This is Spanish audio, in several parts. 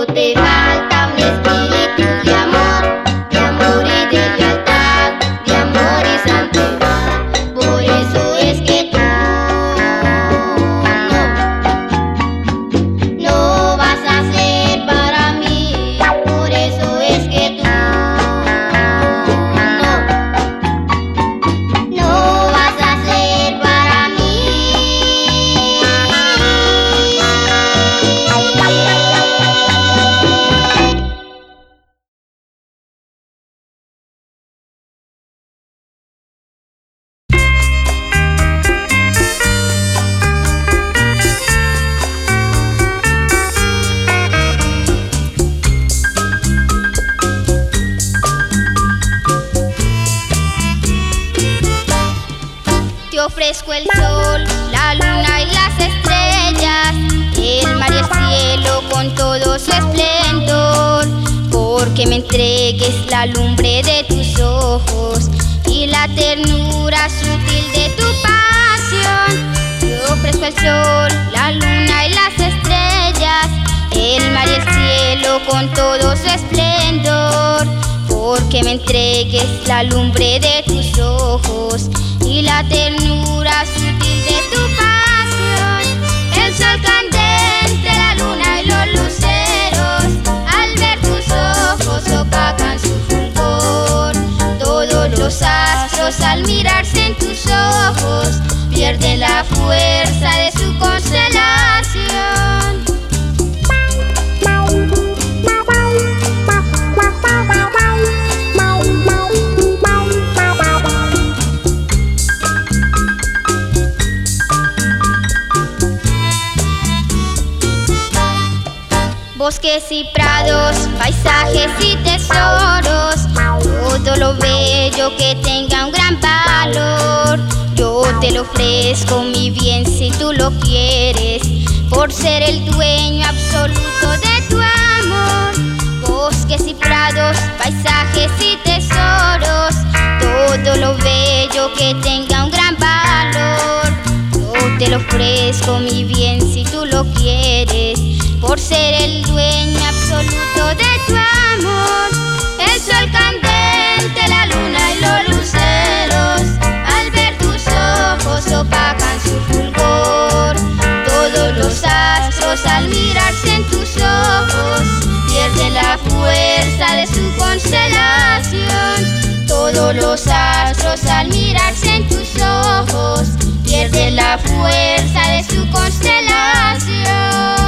te falta un espíritu de amor y de lealtad, de amor y santidad. Por eso es que tú no vas a ser para mí. Por eso es que tú no vas a ser para mí. Te ofrezco el sol, la luna y las estrellas, el mar y el cielo con todo su esplendor, porque me entregues la lumbre de tus ojos y la ternura sutil de tu pasión. Te ofrezco el sol, la luna y las estrellas, el mar y el cielo con todo su esplendor, porque me entregues la lumbre de tus ojos y la ternura sutil de tu pasión. El sol candente, la luna y los luceros, al ver tus ojos opacan su fulgor. Todos los astros al mirarse en tus ojos pierden la fuerza de su constelación. Bosques y prados, paisajes y tesoros, todo lo bello que tenga un gran valor. Yo te lo ofrezco, mi bien, si tú lo quieres, por ser el dueño absoluto de tu amor. Bosques y prados, paisajes y tesoros, todo lo bello que tenga un gran valor. Yo te lo ofrezco, mi bien, si tú lo quieres, por ser el dueño absoluto de tu amor. El sol candente, la luna y los luceros, al ver tus ojos opacan su fulgor. Todos los astros al mirarse en tus ojos pierden la fuerza de su constelación. Todos los astros al mirarse en tus ojos pierden la fuerza de su constelación.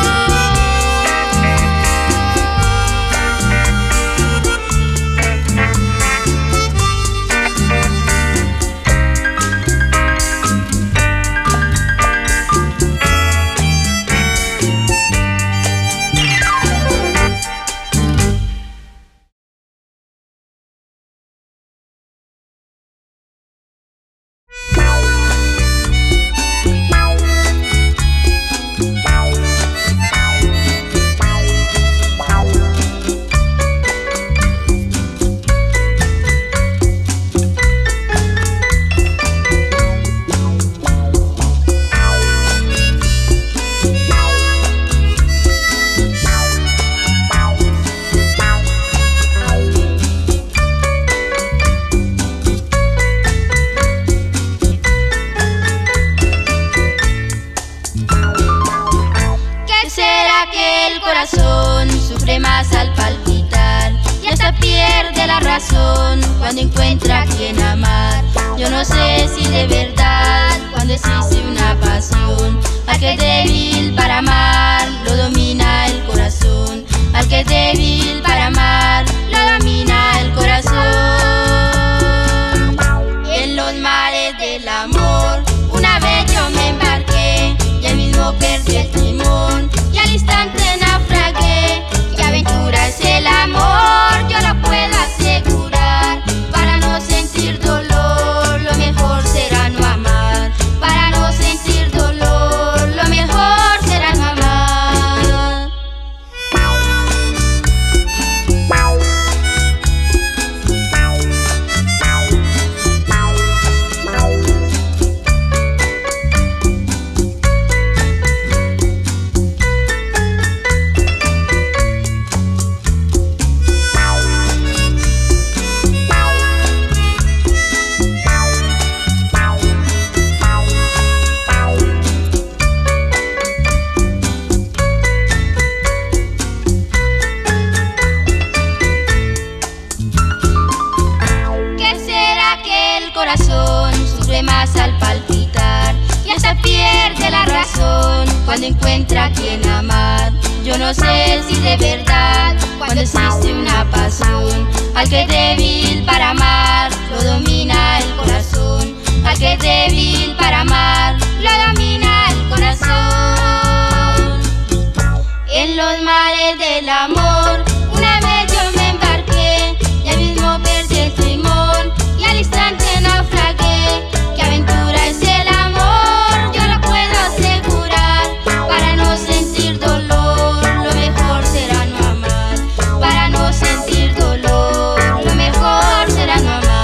Sufre más al palpitar y hasta pierde la razón cuando encuentra a quien amar. Yo no sé si de verdad cuando existe una pasión, al que es débil para amar lo domina el corazón. Al que es débil para amar lo domina el corazón. En los mares del amor una vez yo me embarqué y al mismo perdí el timón y al instante naufragué. ¿Qué aventura es el amor? Yo lo puedo asegurar. Para no sentir dolor, lo mejor será no amar. Para no sentir dolor, lo mejor será no amar. encuentra a quien amar. Yo no sé si de verdad, cuando existe una pasión, al que es débil para amar, lo domina el corazón. Al que es débil para amar, lo domina el corazón. En los mares del amor, una vez yo me embarqué, y al mismo perdí el timón, y al instante naufragué. ¿Qué aventura es el amor? Yo lo puedo asegurar. Para no sentir dolor, lo mejor será no amar. Para no sentir dolor, lo mejor será no amar.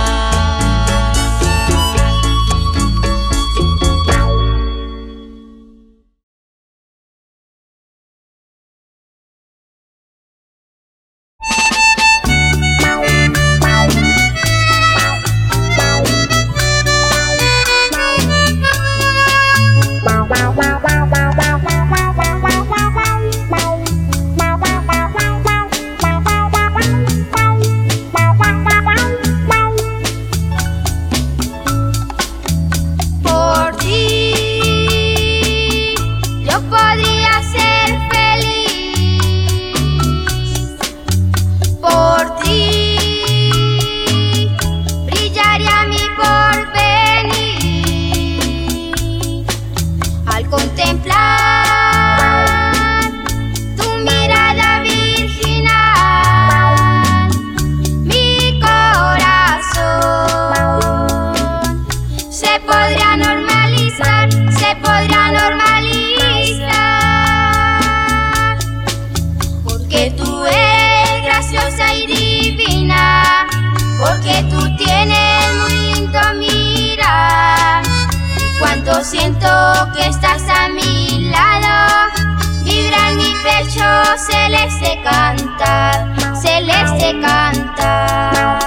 Siento que estás a mi lado, vibra en mi pecho celeste cantar, celeste cantar.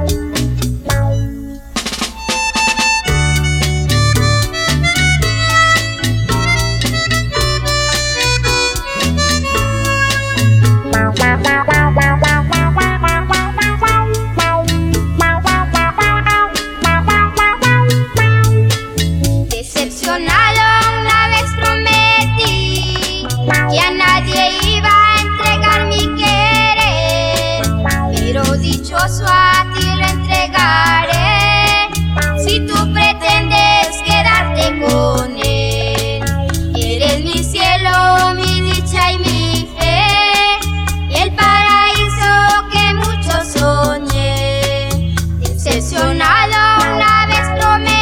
Una vez prometí que a nadie iba a entregar mi querer, pero dichoso a ti lo entregaré, si tú pretendes quedarte con él. Eres mi cielo, mi dicha y mi fe, y el paraíso que mucho soñé. Decepcionado una vez prometí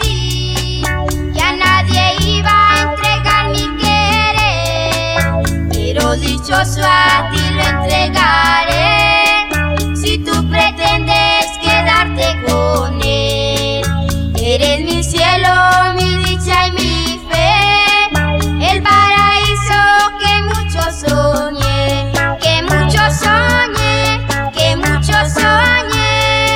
dichoso a ti lo entregaré, si tú pretendes quedarte con él. Eres mi cielo, mi dicha y mi fe, el paraíso que mucho soñé, que mucho soñé, que mucho soñé.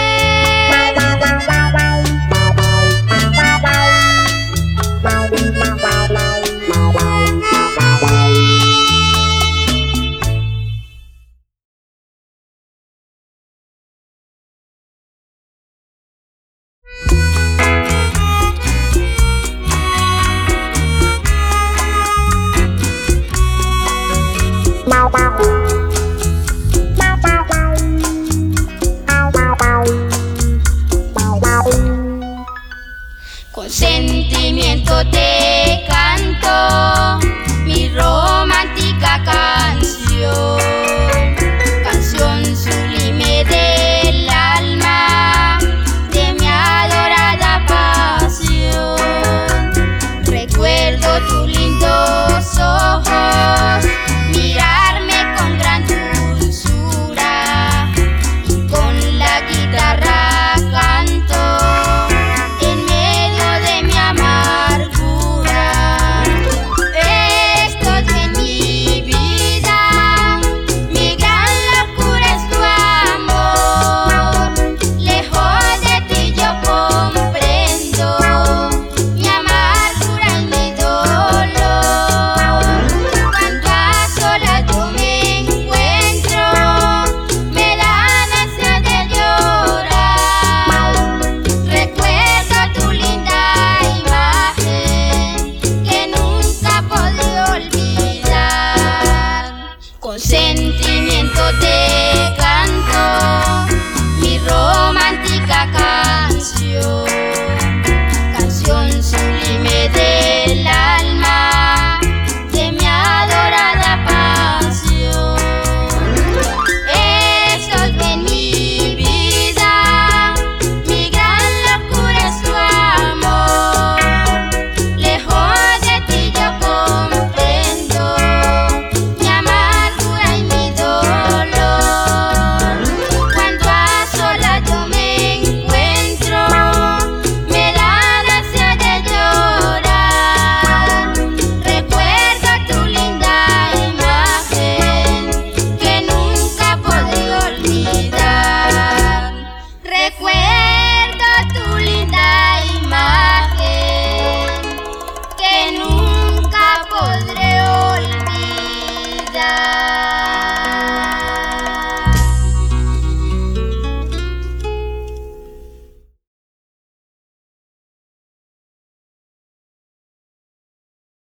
Con sentimiento te canto mi romántica canción, canción sublime del alma, de mi adorada pasión. Recuerdo tus lindos ojos, mirarme con Concéntrico.